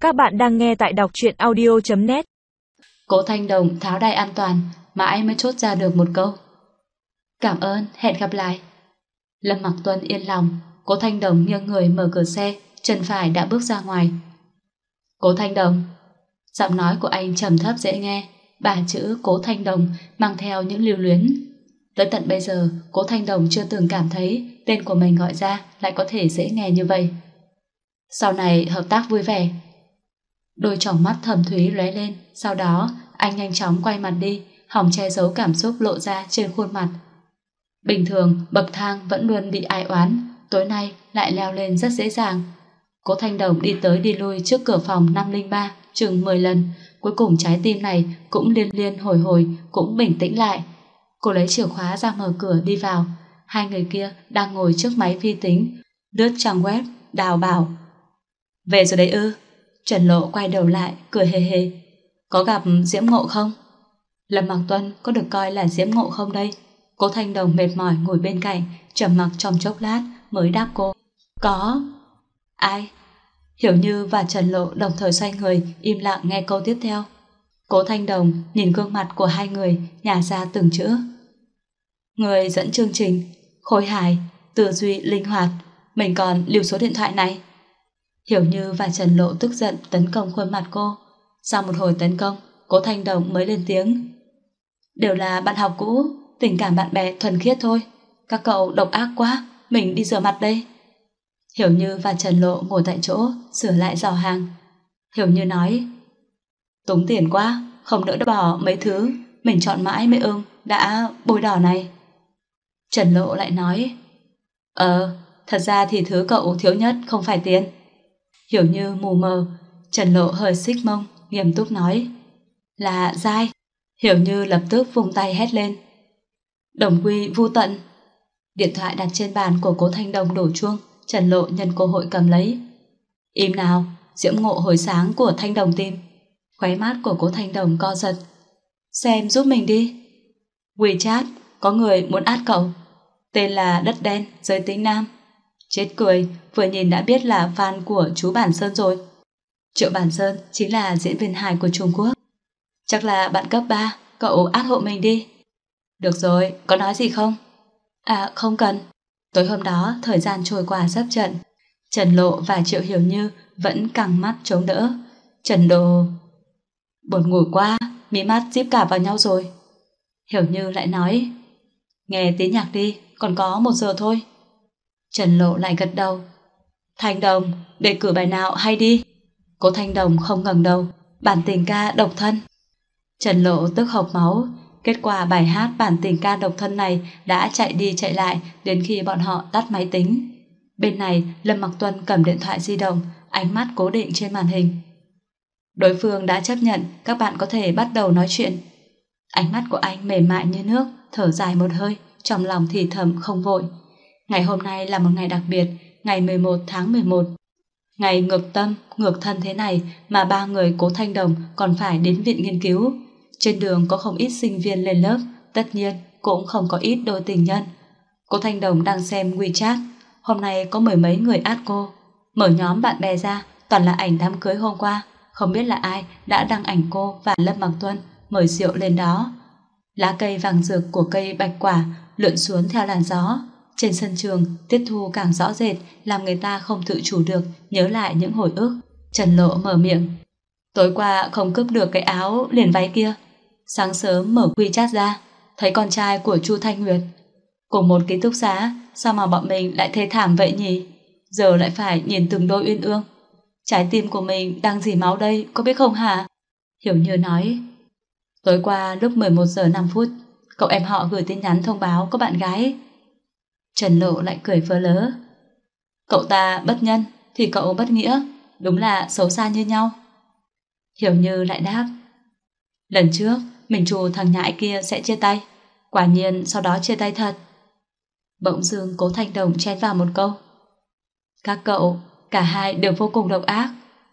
Các bạn đang nghe tại đọc truyện audio.net. Cố Thanh Đồng tháo đai an toàn, mãi mới chốt ra được một câu: cảm ơn, hẹn gặp lại. Lâm Mặc Tuân yên lòng. Cố Thanh Đồng nghiêng người mở cửa xe, chân phải đã bước ra ngoài. Cố Thanh Đồng. Giọng nói của anh trầm thấp dễ nghe, ba chữ Cố Thanh Đồng mang theo những lưu luyến. Tới tận bây giờ, Cố Thanh Đồng chưa từng cảm thấy tên của mình gọi ra lại có thể dễ nghe như vậy. Sau này hợp tác vui vẻ. Đôi tròng mắt thâm thúy lóe lên, sau đó anh nhanh chóng quay mặt đi, hòng che giấu cảm xúc lộ ra trên khuôn mặt. Bình thường bậc thang vẫn luôn bị ai oán, tối nay lại leo lên rất dễ dàng. Cố Thanh Đồng đi tới đi lui trước cửa phòng 503 chừng 10 lần, cuối cùng trái tim này cũng liên liên hồi hồi cũng bình tĩnh lại. Cô lấy chìa khóa ra mở cửa đi vào. Hai người kia đang ngồi trước máy vi tính lướt trang web. Đào bảo: về rồi đấy ư? Trần Lộ quay đầu lại cười hề hề: có gặp Diễm Ngộ không? Lâm Mặc Tuân có được coi là Diễm Ngộ không đây? Cố Thanh Đồng mệt mỏi ngồi bên cạnh, trầm mặc trong chốc lát mới đáp cô: có. Ai? Hiểu Như và Trần Lộ đồng thời xoay người im lặng nghe câu tiếp theo. Cố Thanh Đồng nhìn gương mặt của hai người, nhả ra từng chữ: người dẫn chương trình, khôi hài, tư duy linh hoạt. Mình còn lưu số điện thoại này. Hiểu Như và Trần Lộ tức giận tấn công khuôn mặt cô. Sau một hồi tấn công, Cố Thanh Đồng mới lên tiếng: đều là bạn học cũ, tình cảm bạn bè thuần khiết thôi. Các cậu độc ác quá, mình đi rửa mặt đây. Hiểu Như và Trần Lộ ngồi tại chỗ sửa lại giỏ hàng. Hiểu Như nói: tốn tiền quá, không đỡ bỏ mấy thứ mình chọn mãi mới ưng đã bôi đỏ này. Trần Lộ lại nói: thật ra thì thứ cậu thiếu nhất không phải tiền. Hiểu Như mù mờ. Trần Lộ hơi xích mông, nghiêm túc nói: là dai. Hiểu Như lập tức vung tay hét lên: đồng quy vu tận. Điện thoại đặt trên bàn của Cố Thanh Đồng đổ chuông. Trần Lộ nhân cơ hội cầm lấy: im nào, Diễm Ngộ hồi sáng của Thanh Đồng tìm. Khóe mắt của Cố Thanh Đồng co giật: xem giúp mình đi. WeChat, có người muốn add cậu, tên là Đất Đen, giới tính nam. Chết cười, vừa nhìn đã biết là fan của chú Bản Sơn rồi. Triệu Bản Sơn chính là diễn viên hài của Trung Quốc. Chắc là bạn cấp 3, cậu add hộ mình đi. Được rồi, có nói gì không? À không cần. Tối hôm đó thời gian trôi qua rất chậm. Trần Lộ và Triệu Hiểu Như vẫn căng mắt chống đỡ. Trần Đồ buồn ngủ quá, mí mắt díp cả vào nhau rồi. Hiểu Như lại nói: nghe tí nhạc đi, còn có 1 giờ thôi. Trần Lộ lại gật đầu: Thanh Đồng, đề cử bài nào hay đi. Cố Thanh Đồng không ngẩng đầu: bản tình ca độc thân. Trần Lộ tức hộc máu. Kết quả bài hát bản tình ca độc thân này đã chạy đi chạy lại đến khi bọn họ tắt máy tính. Bên này Lâm Mặc Tuân cầm điện thoại di động, ánh mắt cố định trên màn hình. Đối phương đã chấp nhận, các bạn có thể bắt đầu nói chuyện. Ánh mắt của anh mềm mại như nước, thở dài một hơi, trong lòng thì thầm không vội. Ngày hôm nay là một ngày đặc biệt, ngày 11 tháng 11. Ngày ngược tâm, ngược thân thế này mà ba người Cố Thanh Đồng còn phải đến viện nghiên cứu. Trên đường có không ít sinh viên lên lớp, tất nhiên cũng không có ít đôi tình nhân. Cố Thanh Đồng đang xem WeChat, hôm nay có 10 mấy người add cô. Mở nhóm bạn bè ra, toàn là ảnh đám cưới hôm qua, không biết là ai đã đăng ảnh cô và Lâm Mặc Tuân mời rượu lên đó. Lá cây vàng rực của cây bạch quả lượn xuống theo làn gió. Trên sân trường, tiết thu càng rõ rệt, làm người ta không tự chủ được nhớ lại những hồi ức. Trần Lộ mở miệng: tối qua không cướp được cái áo liền váy kia. Sáng sớm mở WeChat ra, thấy con trai của Chu Thanh Nguyệt. Cùng một ký túc xá, sao mà bọn mình lại thê thảm vậy nhỉ? Giờ lại phải nhìn từng đôi uyên ương. Trái tim của mình đang dỉ máu đây, có biết không hả? Hiểu Như nói: tối qua lúc 11 giờ 5 phút, cậu em họ gửi tin nhắn thông báo có bạn gái. Trần Lộ lại cười phớ lớ: cậu ta bất nhân thì cậu bất nghĩa, đúng là xấu xa như nhau. Hiểu Như lại đáp: lần trước mình trù thằng nhãi kia sẽ chia tay, quả nhiên sau đó chia tay thật. Bỗng dưng Cố Thanh Đồng chen vào một câu: các cậu, cả hai đều vô cùng độc ác.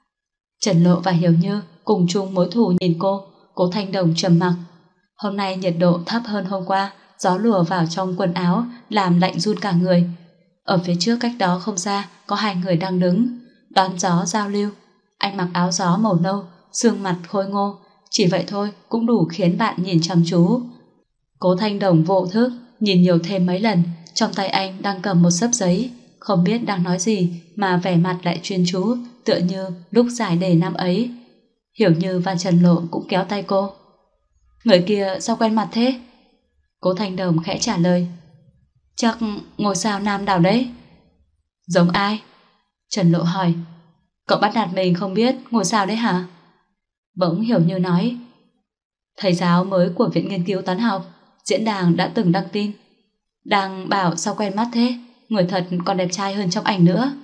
Trần Lộ và Hiểu Như cùng chung mối thù nhìn cô. Cố Thanh Đồng trầm mặc. Hôm nay nhiệt độ thấp hơn hôm qua, gió lùa vào trong quần áo làm lạnh run cả người. Ở phía trước cách đó không xa có hai người đang đứng đón gió giao lưu. Anh mặc áo gió màu nâu, xương mặt khôi ngô, chỉ vậy thôi cũng đủ khiến bạn nhìn chăm chú. Cố Thanh Đồng vô thức nhìn nhiều thêm mấy lần, trong tay anh đang cầm một xấp giấy, không biết đang nói gì mà vẻ mặt lại chuyên chú, tựa như lúc giải đề năm ấy. Hiểu Như và Trần Lộ cũng kéo tay cô. Người kia sao quen mặt thế? Cố Thanh Đồng khẽ trả lời. Chắc ngôi sao nam đảo đấy. Giống ai? Trần Lộ hỏi. Cậu bắt nạt mình không biết ngôi sao đấy hả? Bỗng Hiểu Như nói. Thầy giáo mới của Viện Nghiên cứu Toán học, diễn đàn đã từng đăng tin. Đang bảo sao quen mắt thế, người thật còn đẹp trai hơn trong ảnh nữa.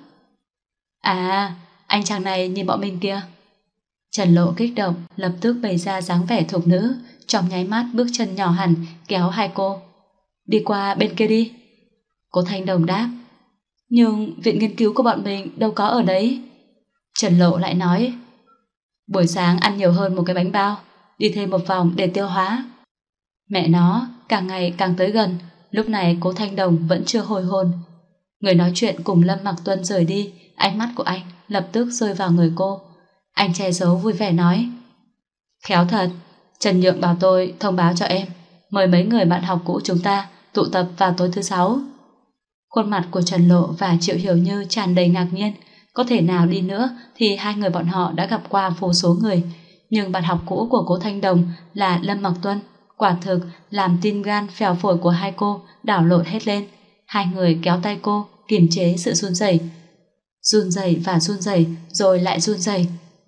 À, anh chàng này nhìn bọn mình kia. Trần Lộ kích động, lập tức bày ra dáng vẻ thục nữ, trong nháy mắt bước chân nhỏ hẳn kéo hai cô. Đi qua bên kia đi. Cố Thanh Đồng đáp. Nhưng viện nghiên cứu của bọn mình đâu có ở đấy. Trần Lộ lại nói. Buổi sáng ăn nhiều hơn một cái bánh bao, đi thêm một vòng để tiêu hóa. Mẹ nó càng ngày càng tới gần. Lúc này Cố Thanh Đồng vẫn chưa hồi hồn. Người nói chuyện cùng Lâm Mặc Tuân rời đi, ánh mắt của anh lập tức rơi vào người cô. Anh che giấu vui vẻ nói. Khéo thật, Trần Nhượng bảo tôi thông báo cho em, mời mấy người bạn học cũ chúng ta tụ tập vào tối thứ 6. Khuôn mặt của Trần Lộ và Triệu Hiểu Như tràn đầy ngạc nhiên. Có thể nào đi nữa thì hai người bọn họ đã gặp qua vô số người, nhưng bạn học cũ của Cố Thanh Đồng là Lâm Mặc Tuân quả thực làm tim gan phèo phổi của hai cô đảo lộn hết lên. Hai người kéo tay cô kiềm chế sự run rẩy. Run rẩy và run rẩy rồi lại run rẩy.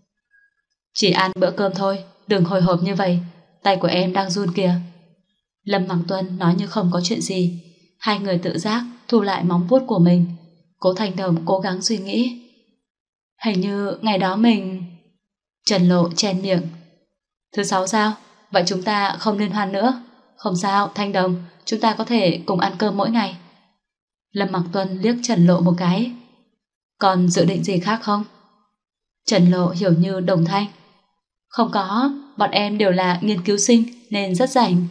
Chỉ ăn bữa cơm thôi, đừng hồi hộp như vậy, tay của em đang run kìa. Lâm Mặc Tuân nói như không có chuyện gì. Hai người tự giác thu lại móng vuốt của mình. Cố Thanh Đồng cố gắng suy nghĩ. Hình như ngày đó mình... Trần Lộ chen miệng. Thứ 6 sao? Vậy chúng ta không liên hoan nữa. Không sao, Thanh Đồng, chúng ta có thể cùng ăn cơm mỗi ngày. Lâm Mặc Tuân liếc Trần Lộ một cái. Còn dự định gì khác không? Trần Lộ Hiểu Như đồng thanh. Không có, bọn em đều là nghiên cứu sinh nên rất rảnh.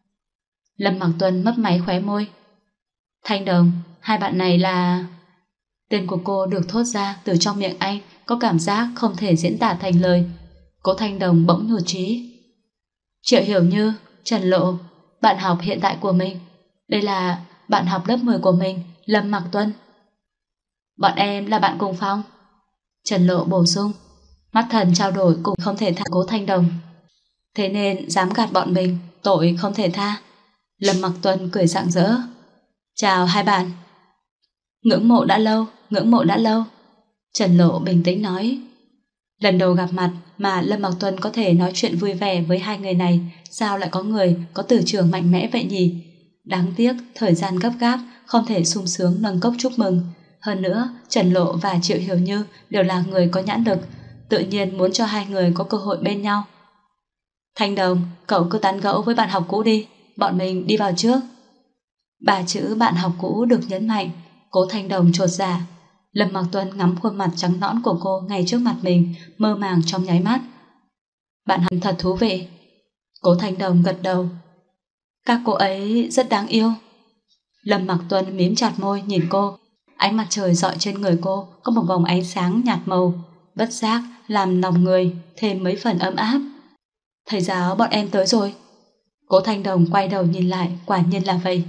Lâm Mặc Tuân mấp máy khóe môi. Thanh Đồng, hai bạn này là... Tên của cô được thốt ra từ trong miệng anh có cảm giác không thể diễn tả thành lời. Cố Thanh Đồng bỗng nhụt chí. Triệu Hiểu Như, Trần Lộ, bạn học hiện tại của mình. Đây là bạn học lớp 10 của mình, Lâm Mặc Tuân. Bọn em là bạn cùng phòng. Trần Lộ bổ sung. Mắt thần trao đổi cũng không thể tha Cố Thanh Đồng. Thế nên dám gạt bọn mình, tội không thể tha. Lâm Mặc Tuân cười rạng rỡ. Chào hai bạn. Ngưỡng mộ đã lâu, ngưỡng mộ đã lâu. Trần Lộ bình tĩnh nói. Lần đầu gặp mặt mà Lâm Mặc Tuân có thể nói chuyện vui vẻ với hai người này, sao lại có người có từ trường mạnh mẽ vậy nhỉ? Đáng tiếc thời gian gấp gáp, không thể sung sướng nâng cốc chúc mừng. Hơn nữa, Trần Lộ và Triệu Hiểu Như đều là người có nhãn lực, tự nhiên muốn cho hai người có cơ hội bên nhau. Thanh Đồng, cậu cứ tán gẫu với bạn học cũ đi, bọn mình đi vào trước. Ba chữ bạn học cũ được nhấn mạnh. Cố Thanh Đồng chột dạ. Lâm Mặc Tuân ngắm khuôn mặt trắng nõn của cô ngay trước mặt mình, mơ màng trong nháy mắt. Bạn học thật thú vị. Cố Thanh Đồng gật đầu. Các cô ấy rất đáng yêu. Lâm Mặc Tuân mím chặt môi nhìn cô. Ánh mặt trời rọi trên người cô có một vòng ánh sáng nhạt màu, bất giác làm lòng người thêm mấy phần ấm áp. Thầy giáo bọn em tới rồi. Cố Thanh Đồng quay đầu nhìn lại, quả nhiên là vậy.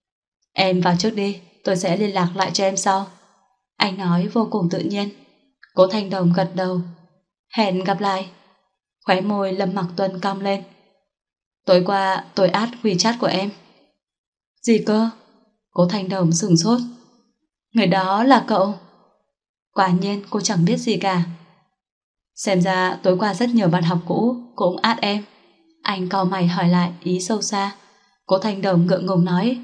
Em vào trước đi, tôi sẽ liên lạc lại cho em sau. Anh nói vô cùng tự nhiên. Cố Thanh Đồng gật đầu. Hẹn gặp lại. Khóe môi Lâm Mặc Tuân cong lên. Tối qua tôi add WeChat của em. Gì cơ? Cố Thanh Đồng sửng sốt. Người đó là cậu? Quả nhiên cô chẳng biết gì cả. Xem ra tối qua rất nhiều bạn học cũ cũng add em. Anh cau mày hỏi lại ý sâu xa. Cố Thanh Đồng ngượng ngùng nói.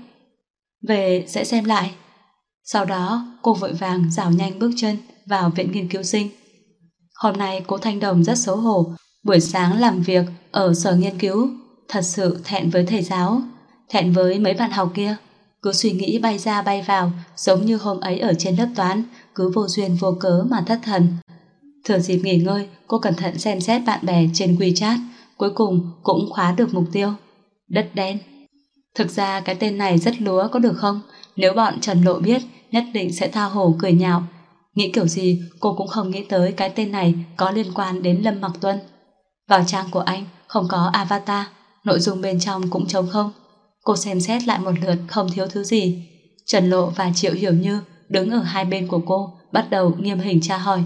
Về sẽ xem lại. Sau đó cô vội vàng rảo nhanh bước chân vào viện nghiên cứu sinh. Hôm nay Cố Thanh Đồng rất xấu hổ. Buổi sáng làm việc ở sở nghiên cứu, thật sự thẹn với thầy giáo, thẹn với mấy bạn học kia. Cứ suy nghĩ bay ra bay vào, giống như hôm ấy ở trên lớp toán, cứ vô duyên vô cớ mà thất thần. Thừa dịp nghỉ ngơi, cô cẩn thận xem xét bạn bè trên WeChat, cuối cùng cũng khóa được mục tiêu. Đất đen. Thực ra cái tên này rất lúa có được không? Nếu bọn Trần Lộ biết, nhất định sẽ tha hồ cười nhạo. Nghĩ kiểu gì cô cũng không nghĩ tới cái tên này có liên quan đến Lâm Mặc Tuân. Vào trang của anh không có avatar, nội dung bên trong cũng trống không. Cô xem xét lại một lượt không thiếu thứ gì. Trần Lộ và Triệu Hiểu Như đứng ở hai bên của cô, bắt đầu nghiêm hình tra hỏi.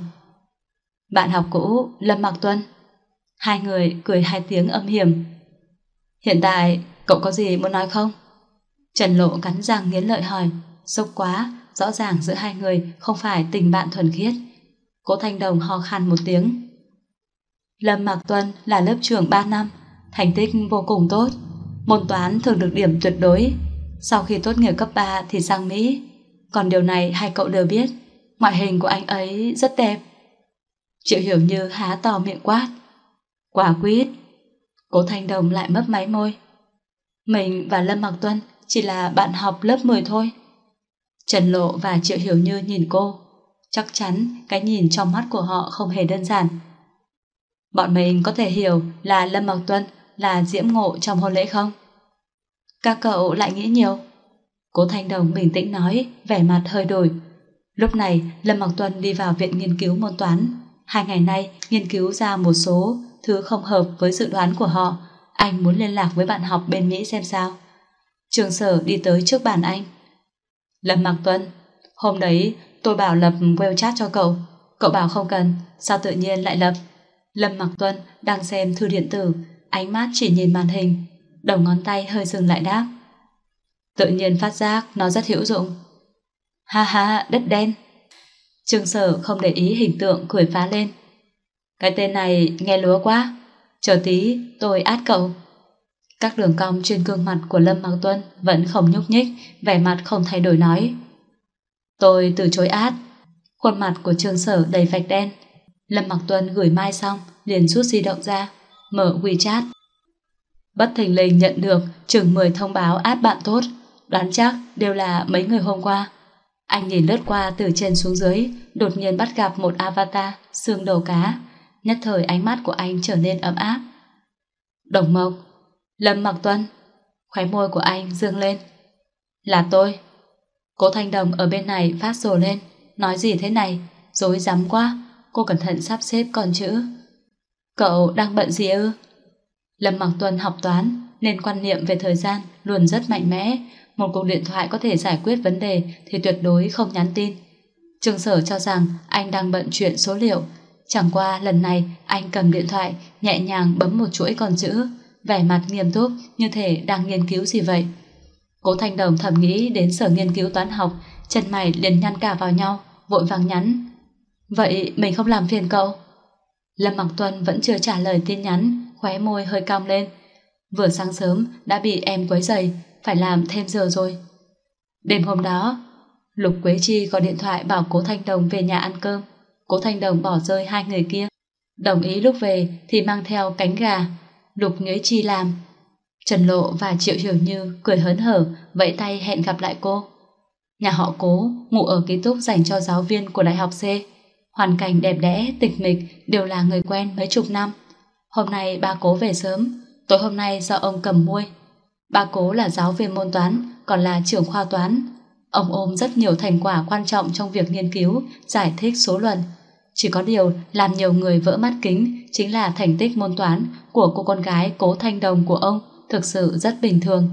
Bạn học cũ Lâm Mặc Tuân. Hai người cười hai tiếng âm hiểm. Hiện tại cậu có gì muốn nói không? Trần Lộ cắn răng nghiến lợi hỏi. Sốc quá, rõ ràng giữa hai người không phải tình bạn thuần khiết. Cố Thanh Đồng ho khan một tiếng. Lâm Mặc Tuân là lớp trưởng 3 năm, thành tích vô cùng tốt, môn toán thường được điểm tuyệt đối. Sau khi tốt nghiệp cấp 3 thì sang Mỹ. Còn điều này hai cậu đều biết. Ngoại hình của anh ấy rất đẹp. Triệu Hiểu Như há to miệng quát. Quả quýt. Cố Thanh Đồng lại mấp máy môi. Mình và Lâm Mặc Tuân chỉ là bạn học lớp 10 thôi. Trần Lộ và Triệu Hiểu Như nhìn cô. Chắc chắn cái nhìn trong mắt của họ không hề đơn giản. Bọn mình có thể hiểu là Lâm Mặc Tuân là diễm ngộ trong hôn lễ không? Các cậu lại nghĩ nhiều. Cố Thanh Đồng bình tĩnh nói, vẻ mặt hơi đổi. Lúc này Lâm Mặc Tuân đi vào viện nghiên cứu môn toán. 2 ngày nay nghiên cứu ra một số thứ không hợp với dự đoán của họ. Anh muốn liên lạc với bạn học bên Mỹ xem sao. Trường Sở đi tới trước bàn anh. Lâm Mặc Tuân, hôm đấy tôi bảo lập web chat cho cậu. Cậu bảo không cần, sao tự nhiên lại lập? Lâm Mặc Tuân đang xem thư điện tử, ánh mắt chỉ nhìn màn hình, đầu ngón tay hơi dừng lại đáp. Tự nhiên phát giác nó rất hữu dụng. Ha ha, đất đen. Trường Sở không để ý hình tượng cười phá lên. Cái tên này nghe lúa quá. Chờ tí tôi át cậu. Các đường cong trên gương mặt của Lâm Mặc Tuân vẫn không nhúc nhích, vẻ mặt không thay đổi nói. Tôi từ chối át. Khuôn mặt của Trường Sở đầy vạch đen. Lâm Mặc Tuân gửi mai xong liền rút di động ra, mở WeChat. Bất thình lình nhận được chừng 10 thông báo add bạn tốt, đoán chắc đều là mấy người hôm qua. Anh nhìn lướt qua từ trên xuống dưới, đột nhiên bắt gặp một avatar xương đầu cá. Nhất thời ánh mắt của anh trở nên ấm áp. Đồng Mộc, Lâm Mặc Tuân. Khóe môi của anh dương lên. Là tôi. Cố Thanh Đồng ở bên này phát rồ lên. Nói gì thế này, rối rắm quá. Cô cẩn thận sắp xếp con chữ. Cậu đang bận gì ư? Lâm Mặc Tuân học toán nên quan niệm về thời gian luôn rất mạnh mẽ. Một cuộc điện thoại có thể giải quyết vấn đề thì tuyệt đối không nhắn tin. Trường Sở cho rằng anh đang bận chuyện số liệu. Chẳng qua lần này anh cầm điện thoại nhẹ nhàng bấm một chuỗi con chữ, vẻ mặt nghiêm túc như thể đang nghiên cứu gì vậy. Cố Thanh Đồng thầm nghĩ đến sở nghiên cứu toán học, chân mày liền nhăn cả vào nhau, vội vàng nhắn. Vậy mình không làm phiền cậu? Lâm Mặc Tuân vẫn chưa trả lời tin nhắn, khóe môi hơi cong lên. Vừa sáng sớm đã bị em quấy rầy, phải làm thêm giờ rồi. Đêm hôm đó, Lục Quế Chi gọi điện thoại bảo Cố Thanh Đồng về nhà ăn cơm. Cố Thanh Đồng bỏ rơi hai người kia, đồng ý lúc về thì mang theo cánh gà. Lục Quế Chi làm. Trần Lộ và Triệu Hiểu Như cười hớn hở vẫy tay hẹn gặp lại cô. Nhà họ Cố ngủ ở ký túc dành cho giáo viên của Đại học C. Hoàn cảnh đẹp đẽ, tịch mịch, đều là người quen mấy chục năm. Hôm nay ba Cố về sớm, tối hôm nay do ông cầm muôi. Ba Cố là giáo viên môn toán, còn là trưởng khoa toán. Ông ôm rất nhiều thành quả quan trọng trong việc nghiên cứu, giải thích số luận. Chỉ có điều làm nhiều người vỡ mắt kính chính là thành tích môn toán của cô con gái Cố Thanh Đồng của ông thực sự rất bình thường.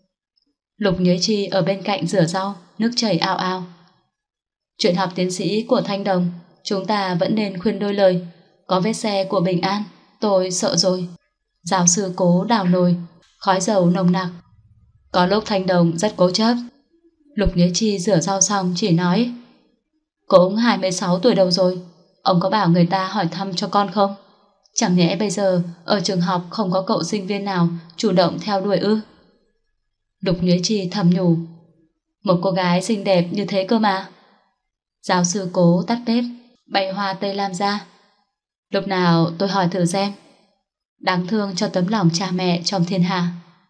Lục Nhuế Chi ở bên cạnh rửa rau, nước chảy ao ao. Chuyện học tiến sĩ của Thanh Đồng, chúng ta vẫn nên khuyên đôi lời. Có vết xe của Bình An, tôi sợ rồi. Giáo sư Cố đào nồi, khói dầu nồng nặc. Có lúc Thanh Đồng rất cố chấp. Lục Nhuế Chi rửa rau xong chỉ nói, cũng 26 tuổi đầu rồi, ông có bảo người ta hỏi thăm cho con không? Chẳng nhẽ bây giờ ở trường học không có cậu sinh viên nào chủ động theo đuổi ư? Lục Nhuế Chi thầm nhủ, một cô gái xinh đẹp như thế cơ mà. Giáo sư Cố tắt bếp, bày hoa tây lam ra. Lúc nào tôi hỏi thử xem. Đáng thương cho tấm lòng cha mẹ trong thiên hạ.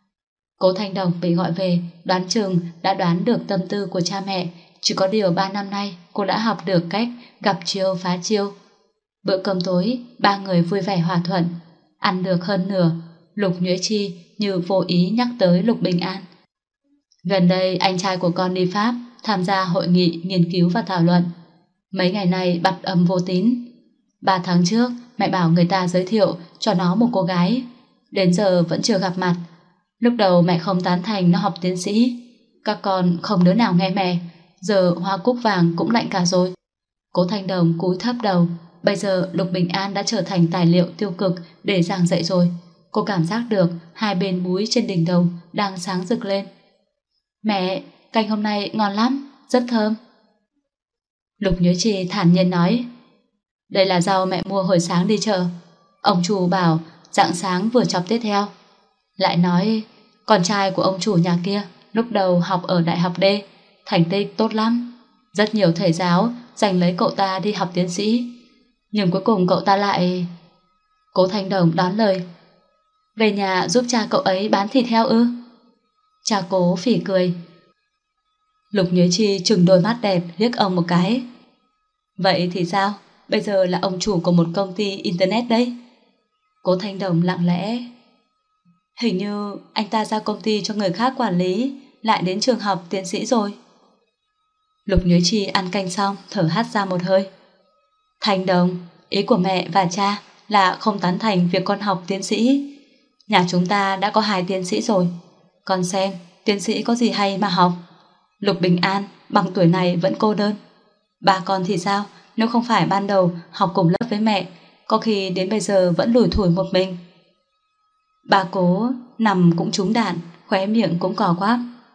Cố Thanh Đồng bị gọi về, đoán chừng đã đoán được tâm tư của cha mẹ. Chỉ có điều 3 năm nay cô đã học được cách gặp chiêu phá chiêu. Bữa cơm tối, ba người vui vẻ hòa thuận. Ăn được hơn nửa, Lục Nhuế Chi như vô ý nhắc tới Lục Bình An. Gần đây anh trai của con đi Pháp tham gia hội nghị nghiên cứu và thảo luận. Mấy ngày nay bặt âm vô tín. 3 tháng trước mẹ bảo người ta giới thiệu cho nó một cô gái, đến giờ vẫn chưa gặp mặt. Lúc đầu mẹ không tán thành nó học tiến sĩ, các con không đứa nào nghe mẹ. Giờ hoa cúc vàng cũng lạnh cả rồi. Cố Thanh Đồng cúi thấp đầu. Bây giờ Lục Bình An đã trở thành tài liệu tiêu cực để giảng dạy rồi. Cô cảm giác được hai bên múi trên đỉnh đầu đang sáng rực lên. Mẹ, canh hôm nay ngon lắm, rất thơm. Lục Nhớ Trì thản nhiên nói. Đây là rau mẹ mua hồi sáng đi chợ. Ông chủ bảo rạng sáng vừa chọc tiếp theo. Lại nói con trai của ông chủ nhà kia lúc đầu học ở đại học D, thành tích tốt lắm. Rất nhiều thầy giáo giành lấy cậu ta đi học tiến sĩ. Nhưng cuối cùng cậu ta lại... Cố Thanh Đồng đón lời. Về nhà giúp cha cậu ấy bán thịt heo ư? Cha Cố phỉ cười. Lục Nhớ Chi trừng đôi mắt đẹp liếc ông một cái. Vậy thì sao? Bây giờ là ông chủ của một công ty internet đấy. Cố Thanh Đồng lặng lẽ. Hình như anh ta giao công ty cho người khác quản lý, lại đến trường học tiến sĩ rồi. Lục Nhớ Chi ăn canh xong thở hắt ra một hơi. Thanh Đồng, ý của mẹ và cha là không tán thành việc con học tiến sĩ. Nhà chúng ta đã có 2 tiến sĩ rồi. Con xem tiến sĩ có gì hay mà học. Lục Bình An bằng tuổi này vẫn cô đơn. Ba con thì sao? Nếu không phải ban đầu học cùng lớp với mẹ, có khi đến bây giờ vẫn lủi thủi một mình. Bà Cố nằm cũng trúng đạn, khóe miệng cũng cò quắp.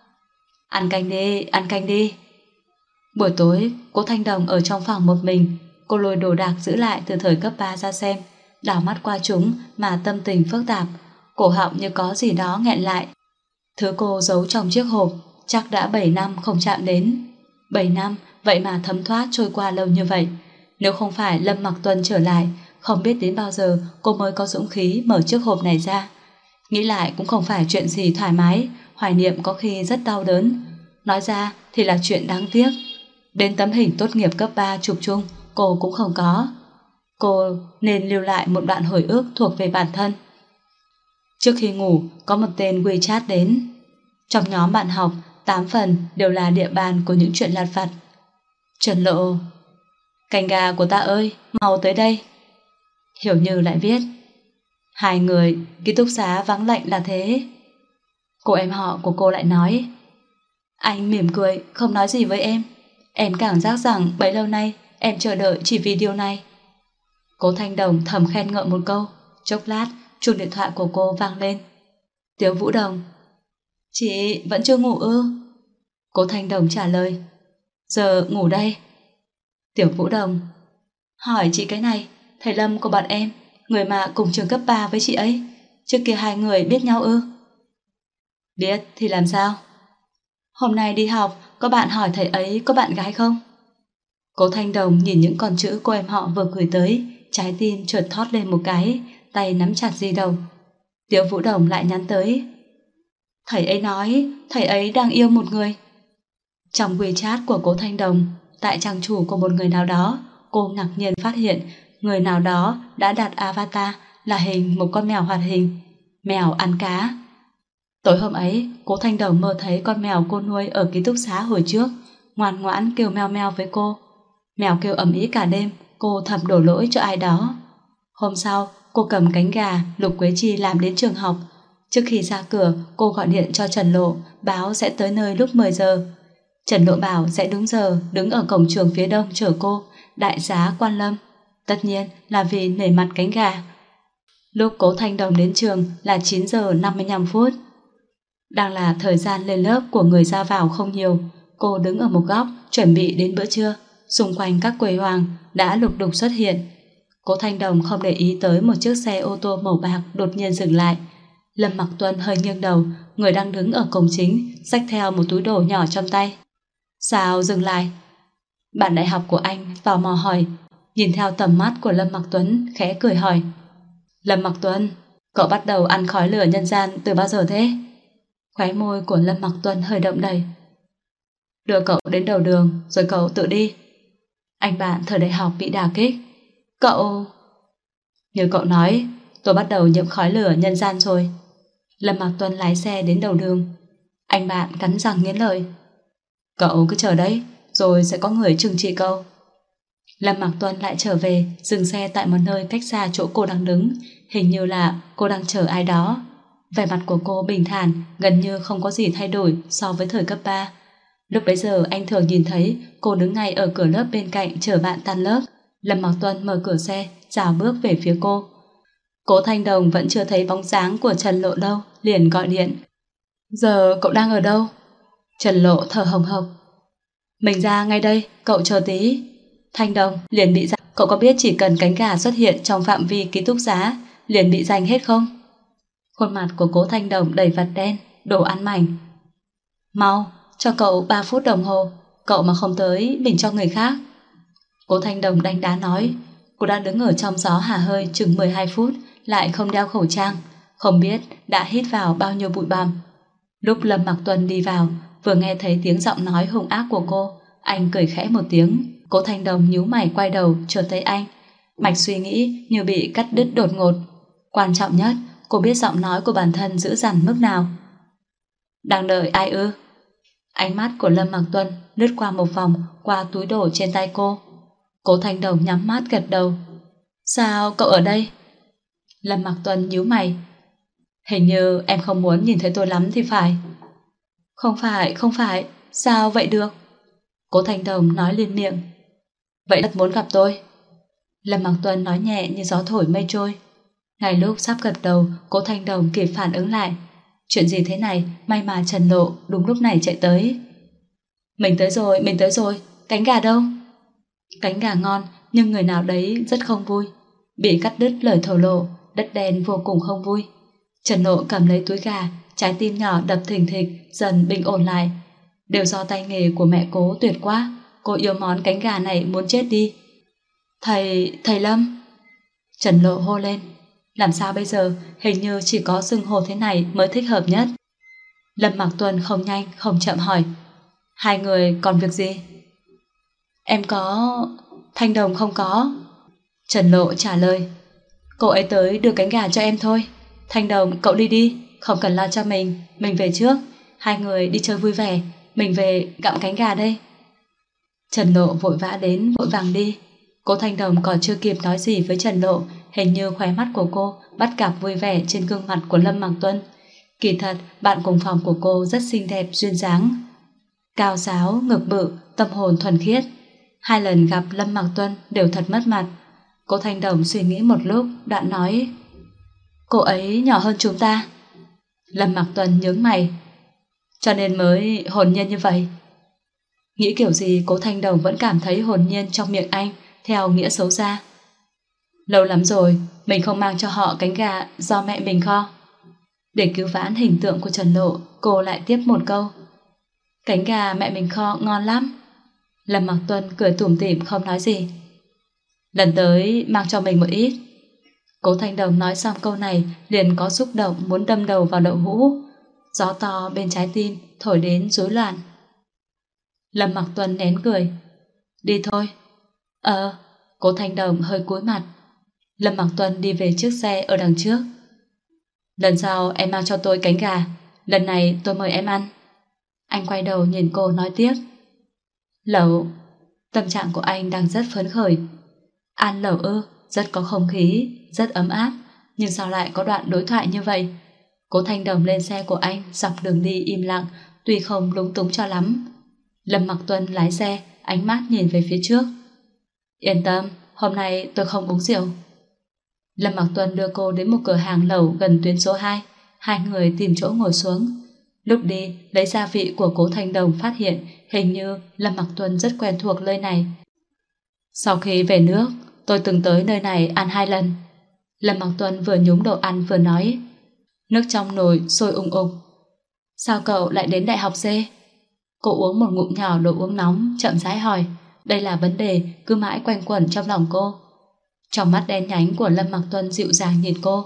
Ăn canh đi, ăn canh đi. Buổi tối, Cố Thanh Đồng ở trong phòng một mình. Cô lôi đồ đạc giữ lại từ thời cấp 3 ra xem, đảo mắt qua chúng mà tâm tình phức tạp, cổ họng như có gì đó nghẹn lại. Thứ cô giấu trong chiếc hộp chắc đã 7 năm không chạm đến. 7 năm, vậy mà thấm thoát trôi qua lâu như vậy. Nếu không phải Lâm Mặc Tuân trở lại, không biết đến bao giờ cô mới có dũng khí mở chiếc hộp này ra. Nghĩ lại cũng không phải chuyện gì thoải mái, hoài niệm có khi rất đau đớn. Nói ra thì là chuyện đáng tiếc. Đến tấm hình tốt nghiệp cấp 3 chụp chung, cô cũng không có. Cô nên lưu lại một đoạn hồi ức thuộc về bản thân. Trước khi ngủ, có một tên WeChat đến. Trong nhóm bạn học, 8 phần đều là địa bàn của những chuyện lặt vặt. Trần Lộ, canh gà của ta ơi, mau tới đây. Hiểu Như lại viết, 2 người, ký túc xá vắng lạnh là thế. Cô em họ của cô lại nói, anh mỉm cười, không nói gì với em. Em cảm giác rằng bấy lâu nay em chờ đợi chỉ vì điều này. Cố Thanh Đồng thầm khen ngợi một câu. Chốc lát, chuông điện thoại của cô vang lên. Tiếu Vũ Đồng. Chị vẫn chưa ngủ ư? Cố Thanh Đồng trả lời, giờ ngủ đây. Tiểu Vũ Đồng, hỏi chị cái này, thầy Lâm của bọn em, người mà cùng trường cấp 3 với chị ấy, trước kia 2 người biết nhau ư? Biết thì làm sao? Hôm nay đi học, có bạn hỏi thầy ấy có bạn gái không? Cố Thanh Đồng nhìn những con chữ cô em họ vừa gửi tới, trái tim chợt thót lên một cái, tay nắm chặt di động. Tiếu Vũ Đồng lại nhắn tới, thầy ấy nói thầy ấy đang yêu một người. Trong WeChat của Cố Thanh Đồng, tại trang chủ của một người nào đó, cô ngạc nhiên phát hiện người nào đó đã đặt avatar là hình một con mèo hoạt hình, mèo ăn cá. Tối hôm ấy, Cố Thanh Đồng mơ thấy con mèo cô nuôi ở ký túc xá hồi trước ngoan ngoãn kêu meo meo với cô. Mèo kêu ầm ĩ cả đêm, cô thầm đổ lỗi cho ai đó. Hôm sau, cô cầm cánh gà Lục Quế Chi làm đến trường học. Trước khi ra cửa, cô gọi điện cho Trần Lộ, báo sẽ tới nơi lúc 10 giờ. Trần Lộ bảo sẽ đúng giờ đứng ở cổng trường phía đông chở cô, đại giá Quan Lâm. Tất nhiên là vì nể mặt cánh gà. Lúc Cố Thanh Đồng đến trường là 9 giờ 55 phút. Đang là thời gian lên lớp của người ra vào không nhiều. Cô đứng ở một góc chuẩn bị đến bữa trưa. Xung quanh các quầy hoàng đã lục đục xuất hiện. Cố Thanh Đồng không để ý tới một chiếc xe ô tô màu bạc đột nhiên dừng lại. Lâm Mặc Tuân hơi nghiêng đầu, người đang đứng ở cổng chính xách theo một túi đồ nhỏ trong tay. Sao dừng lại? Bạn đại học của anh tò mò hỏi. Nhìn theo tầm mắt của Lâm Mặc Tuấn khẽ cười hỏi, Lâm Mặc Tuân, cậu bắt đầu ăn khói lửa nhân gian từ bao giờ thế? Khóe môi của Lâm Mặc Tuân hơi động đậy. Đưa cậu đến đầu đường rồi cậu tự đi. Anh bạn thời đại học bị đả kích. Cậu... Như cậu nói, tôi bắt đầu nhiễm khói lửa nhân gian rồi. Lâm Mặc Tuân lái xe đến đầu đường. Anh bạn cắn răng nghiến lợi. Cậu cứ chờ đấy, rồi sẽ có người trừng trị cậu. Lâm Mặc Tuân lại trở về, dừng xe tại một nơi cách xa chỗ cô đang đứng. Hình như là cô đang chờ ai đó. Vẻ mặt của cô bình thản, gần như không có gì thay đổi so với thời cấp 3. Lúc bấy giờ anh thường nhìn thấy cô đứng ngay ở cửa lớp bên cạnh chờ bạn tan lớp. Lâm Mặc Tuân mở cửa xe, rảo bước về phía cô. Cố Thanh Đồng vẫn chưa thấy bóng dáng của Trần Lộ đâu, liền gọi điện. Giờ cậu đang ở đâu? Trần Lộ thở hồng hộc. Mình ra ngay đây, cậu chờ tí. Thanh Đồng liền bị danh. Cậu có biết chỉ cần cánh gà xuất hiện trong phạm vi ký túc xá liền bị danh hết không? Khuôn mặt của Cố Thanh Đồng đầy vạch đen, đồ ăn mảnh. Mau, cho cậu 3 phút đồng hồ, cậu mà không tới mình cho người khác. Cố Thanh Đồng đánh đá nói. Cô đã đứng ở trong gió hà hơi chừng 12 phút, lại không đeo khẩu trang, không biết đã hít vào bao nhiêu bụi bặm. Lúc Lâm Mặc Tuân đi vào, vừa nghe thấy tiếng giọng nói hung ác của cô, anh cười khẽ một tiếng. Cố Thanh Đồng nhíu mày quay đầu chợt thấy anh, mạch suy nghĩ như bị cắt đứt đột ngột. Quan trọng nhất, cô biết giọng nói của bản thân dữ dằn mức nào. Đang đợi ai ư? Ánh mắt của Lâm Mặc Tuân lướt qua một vòng qua túi đồ trên tay cô. Cố Thanh Đồng nhắm mắt gật đầu. Sao cậu ở đây? Lâm Mặc Tuân nhíu mày. Hình như em không muốn nhìn thấy tôi lắm thì phải. Không phải, sao vậy được? Cố Thanh Đồng nói liên miệng. Vậy rất muốn gặp tôi. Lâm Mặc Tuân nói nhẹ như gió thổi mây trôi. Ngay lúc sắp gật đầu, Cố Thanh Đồng kịp phản ứng lại. Chuyện gì thế này, may mà Trần Lộ đúng lúc này chạy tới. Mình tới rồi, cánh gà đâu? Cánh gà ngon, nhưng người nào đấy rất không vui. Bị cắt đứt lời thổ lộ, đất đen vô cùng không vui. Trần Lộ cầm lấy túi gà, trái tim nhỏ đập thình thịch, dần bình ổn lại. Đều do tay nghề của mẹ Cố tuyệt quá, cô yêu món cánh gà này muốn chết đi. Thầy Lâm. Trần Lộ hô lên. Làm sao bây giờ, hình như chỉ có xưng hô thế này mới thích hợp nhất. Lâm Mặc Tuân không nhanh không chậm hỏi. Hai người còn việc gì? Em có... Thanh Đồng không có. Trần Lộ trả lời. Cô ấy tới đưa cánh gà cho em thôi. Thanh Đồng cậu đi, không cần lo cho mình về trước. Hai người đi chơi vui vẻ, mình về gặm cánh gà đây. Trần Lộ vội vã đến vội vàng đi. Cố Thanh Đồng còn chưa kịp nói gì với Trần Lộ, hình như khóe mắt của cô bắt gặp vui vẻ trên gương mặt của Lâm Mặc Tuân. Kỳ thật, bạn cùng phòng của cô rất xinh đẹp duyên dáng, cao giáo, ngực bự, tâm hồn thuần khiết. Hai lần gặp Lâm Mặc Tuân đều thật mất mặt. Cố Thanh Đồng suy nghĩ một lúc, đoạn nói. Cô ấy nhỏ hơn chúng ta. Lâm Mặc Tuân nhướng mày. Cho nên mới hồn nhiên như vậy. Nghĩ kiểu gì Cố Thanh Đồng vẫn cảm thấy hồn nhiên trong miệng anh theo nghĩa xấu xa. Lâu lắm rồi mình không mang cho họ cánh gà do mẹ mình kho. Để cứu vãn hình tượng của Trần Lộ, cô lại tiếp một câu. Cánh gà mẹ mình kho ngon lắm. Lâm Mặc Tuân cười tủm tỉm không nói gì. Lần tới mang cho mình một ít. Cố Thanh Đồng nói xong câu này liền có xúc động muốn đâm đầu vào đậu hũ. Gió to bên trái tim thổi đến rối loạn. Lâm Mặc Tuân nén cười. Đi thôi. Cố Thanh Đồng hơi cúi mặt. Lâm Mặc Tuân đi về chiếc xe ở đằng trước. Lần sau em mang cho tôi cánh gà, lần này tôi mời em ăn. Anh quay đầu nhìn cô nói tiếp. Lẩu. Tâm trạng của anh đang rất phấn khởi. Ăn lẩu ư? Rất có không khí, rất ấm áp. Nhưng sao lại có đoạn đối thoại như vậy? Cố Thanh Đồng lên xe của anh, dọc đường đi im lặng, tuy không lúng túng cho lắm. Lâm Mặc Tuân lái xe, ánh mắt nhìn về phía trước. Yên tâm, hôm nay tôi không uống rượu. Lâm Mặc Tuân đưa cô đến một cửa hàng lẩu gần tuyến số 2. Hai người tìm chỗ ngồi xuống. Lúc đi, lấy gia vị của Cố Thanh Đồng phát hiện hình như Lâm Mặc Tuân rất quen thuộc nơi này. Sau khi về nước, tôi từng tới nơi này ăn 2 lần. Lâm Mặc Tuân vừa nhúng đồ ăn vừa nói. Nước trong nồi sôi ùng ục. Sao cậu lại đến Đại học C? Cô uống một ngụm nhỏ đồ uống nóng, chậm rãi hỏi. Đây là vấn đề cứ mãi quanh quẩn trong lòng cô. Trong mắt đen nhánh của Lâm Mặc Tuân dịu dàng nhìn cô.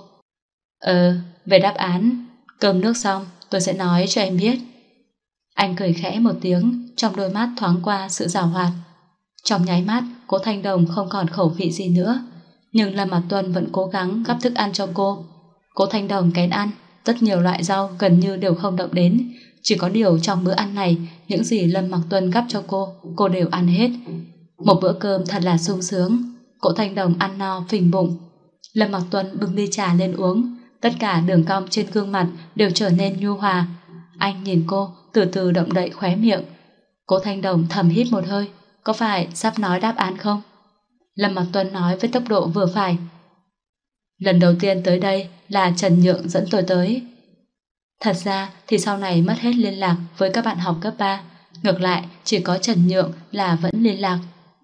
Về đáp án, cơm nước xong tôi sẽ nói cho em biết. Anh cười khẽ một tiếng, trong đôi mắt thoáng qua sự giảo hoạt. Trong nháy mắt, Cố Thanh Đồng không còn khẩu vị gì nữa. Nhưng Lâm Mặc Tuân vẫn cố gắng gắp thức ăn cho cô. Cố Thanh Đồng kén ăn, rất nhiều loại rau gần như đều không động đến. Chỉ có điều trong bữa ăn này, những gì Lâm Mặc Tuân gắp cho cô đều ăn hết. Một bữa cơm thật là sung sướng. Cổ Thanh Đồng ăn no phình bụng. Lâm Mặc Tuân bưng ly trà lên uống. Tất cả đường cong trên gương mặt đều trở nên nhu hòa. Anh nhìn cô, từ từ động đậy khóe miệng. Cổ Thanh Đồng thầm hít một hơi. Có phải sắp nói đáp án không? Lâm Mặc Tuân nói với tốc độ vừa phải. Lần đầu tiên tới đây là Trần Nhượng dẫn tôi tới. Thật ra thì sau này mất hết liên lạc với các bạn học cấp 3. Ngược lại chỉ có Trần Nhượng là vẫn liên lạc.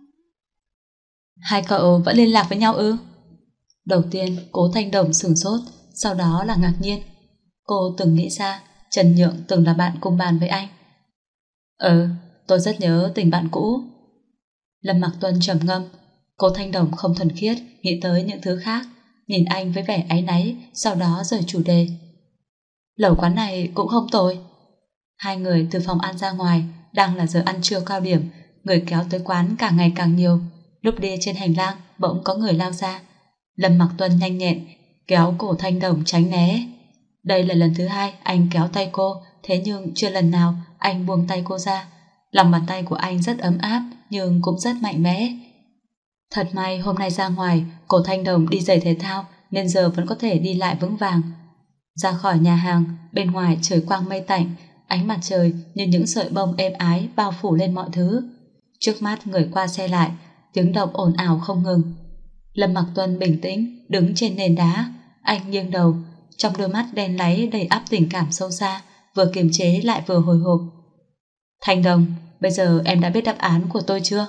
Hai cậu vẫn liên lạc với nhau ư? Đầu tiên Cố Thanh Đồng sửng sốt, sau đó là ngạc nhiên. Cô từng nghĩ ra Trần Nhượng từng là bạn cùng bàn với anh. Tôi rất nhớ tình bạn cũ. Lâm Mặc Tuân trầm ngâm. Cố Thanh Đồng không thuần khiết, nghĩ tới những thứ khác, nhìn anh với vẻ áy náy, sau đó rời chủ đề. Lẩu quán này cũng không tồi. Hai người từ phòng ăn ra ngoài, đang là giờ ăn trưa cao điểm, người kéo tới quán càng ngày càng nhiều. Lúc đi trên hành lang, bỗng có người lao ra. Lâm Mặc Tuân nhanh nhẹn kéo cổ Thanh Đồng tránh né. Đây là lần thứ hai anh kéo tay cô, thế nhưng chưa lần nào anh buông tay cô ra. Lòng bàn tay của anh rất ấm áp, nhưng cũng rất mạnh mẽ. Thật may hôm nay ra ngoài, cổ Thanh Đồng đi giày thể thao nên giờ vẫn có thể đi lại vững vàng. Ra khỏi nhà hàng, bên ngoài trời quang mây tạnh, ánh mặt trời như những sợi bông êm ái bao phủ lên mọi thứ. Trước mắt người qua xe lại, tiếng động ồn ào không ngừng. Lâm Mặc Tuân bình tĩnh đứng trên nền đá, anh nghiêng đầu, trong đôi mắt đen láy đầy ắp tình cảm sâu xa, vừa kiềm chế lại vừa hồi hộp. Thanh Đồng, bây giờ em đã biết đáp án của tôi chưa?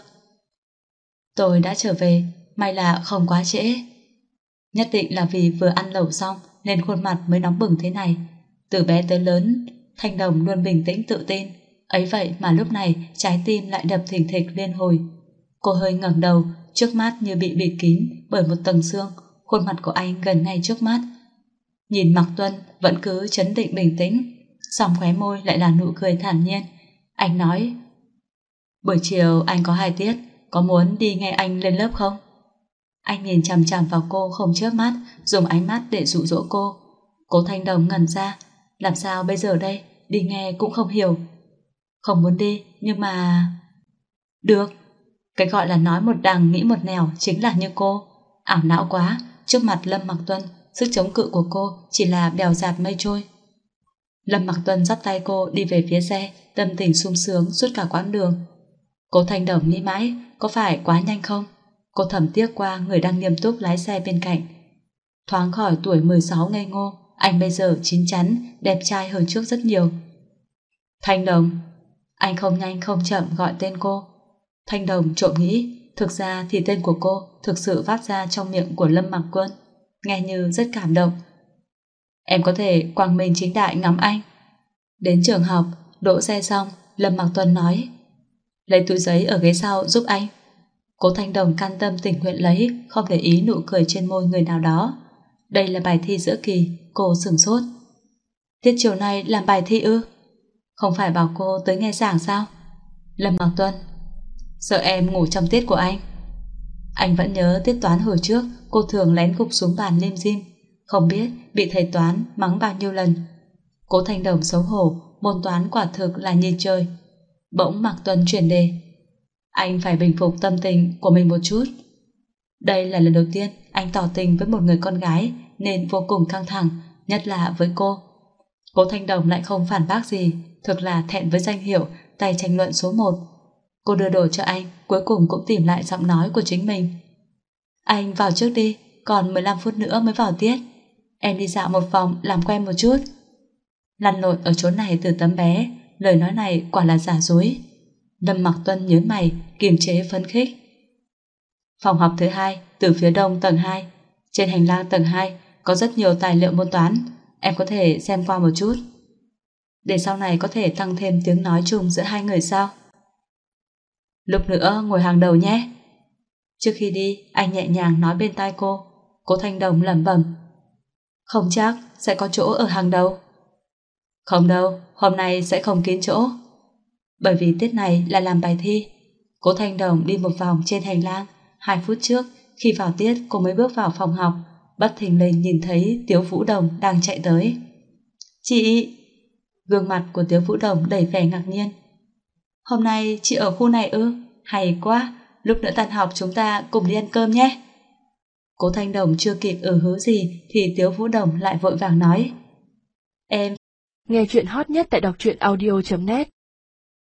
Tôi đã trở về, may là không quá trễ. Nhất định là vì vừa ăn lẩu xong nên khuôn mặt mới nóng bừng thế này. Từ bé tới lớn, Thanh Đồng luôn bình tĩnh tự tin, ấy vậy mà lúc này trái tim lại đập thình thịch liên hồi. Cô hơi ngẩng đầu, trước mắt như bị bịt kín bởi một tầng sương, khuôn mặt của anh gần ngay trước mắt. Nhìn Mặc Tuân vẫn cứ trấn định bình tĩnh, song khóe môi lại là nụ cười thản nhiên. Anh nói, buổi chiều anh có 2 tiết, có muốn đi nghe anh lên lớp không? Anh nhìn chằm chằm vào cô không chớp mắt, dùng ánh mắt để dụ dỗ cô. Cố Thanh Đồng ngẩn ra, làm sao bây giờ đây, đi nghe cũng không hiểu. Không muốn đi, nhưng mà... Được. Cái gọi là nói một đằng nghĩ một nẻo chính là như cô. Ảo não quá, trước mặt Lâm Mặc Tuân, sức chống cự của cô chỉ là bèo dạt mây trôi. Lâm Mặc Tuân dắt tay cô đi về phía xe, tâm tình sung sướng suốt cả quãng đường. Cố Thanh Đồng nghĩ mãi, có phải quá nhanh không? Cô thầm tiếc qua người đang nghiêm túc lái xe bên cạnh. Thoáng khỏi tuổi 16 ngây ngô, anh bây giờ chín chắn, đẹp trai hơn trước rất nhiều. Thanh Đồng. Anh không nhanh không chậm gọi tên cô. Thanh Đồng trộm nghĩ, thực ra thì tên của cô thực sự phát ra trong miệng của Lâm Mặc Quân, nghe như rất cảm động. Em có thể quang minh chính đại ngắm anh. Đến trường học, đỗ xe xong, Lâm Mặc Tuân nói, lấy túi giấy ở ghế sau giúp anh. Cố Thanh Đồng can tâm tình nguyện lấy, không để ý nụ cười trên môi người nào đó. Đây là bài thi giữa kỳ, cô sửng sốt. Tiết chiều nay làm bài thi ư? Không phải bảo cô tới nghe giảng sao? Lâm Mặc Tuân, sợ em ngủ trong tiết của anh. Anh vẫn nhớ tiết toán hồi trước cô thường lén gục xuống bàn lim dim, không biết bị thầy toán mắng bao nhiêu lần. Cố Thanh Đồng xấu hổ, môn toán quả thực là nhìn chơi. Bỗng Mạc Tuân chuyển đề, anh phải bình phục tâm tình của mình một chút. Đây là lần đầu tiên anh tỏ tình với một người con gái nên vô cùng căng thẳng, nhất là với cô. Cố Thanh Đồng lại không phản bác gì, thực là thẹn với danh hiệu tay tranh luận số 1. Cô đưa đồ cho anh, cuối cùng cũng tìm lại giọng nói của chính mình. Anh vào trước đi, còn 15 phút nữa mới vào tiết. Em đi dạo một vòng làm quen một chút. Lăn lộn ở chỗ này từ tấm bé, lời nói này quả là giả dối. Lâm Mặc Tuân nhớ mày, kiềm chế phấn khích. Phòng học thứ 2, từ phía đông tầng 2. Trên hành lang tầng 2 có rất nhiều tài liệu môn toán, em có thể xem qua một chút. Để sau này có thể tăng thêm tiếng nói chung giữa hai người sao? Lúc nữa ngồi hàng đầu nhé. Trước khi đi, anh nhẹ nhàng nói bên tai cô. Cố Thanh Đồng lẩm bẩm, không chắc sẽ có chỗ ở hàng đầu. Không đâu, hôm nay sẽ không kín chỗ. Bởi vì tiết này là làm bài thi. Cố Thanh Đồng đi một vòng trên hành lang. 2 phút trước, khi vào tiết cô mới bước vào phòng học, bất thình lình nhìn thấy Tiếu Vũ Đồng đang chạy tới. Chị... Gương mặt của Tiếu Vũ Đồng đầy vẻ ngạc nhiên. Hôm nay chị ở khu này ư? Hay quá, lúc nữa tan học chúng ta cùng đi ăn cơm nhé. Cố Thanh Đồng chưa kịp hứ gì thì Tiếu Vũ Đồng lại vội vàng nói. Em Nghe chuyện hot nhất tại đọc truyện audio.net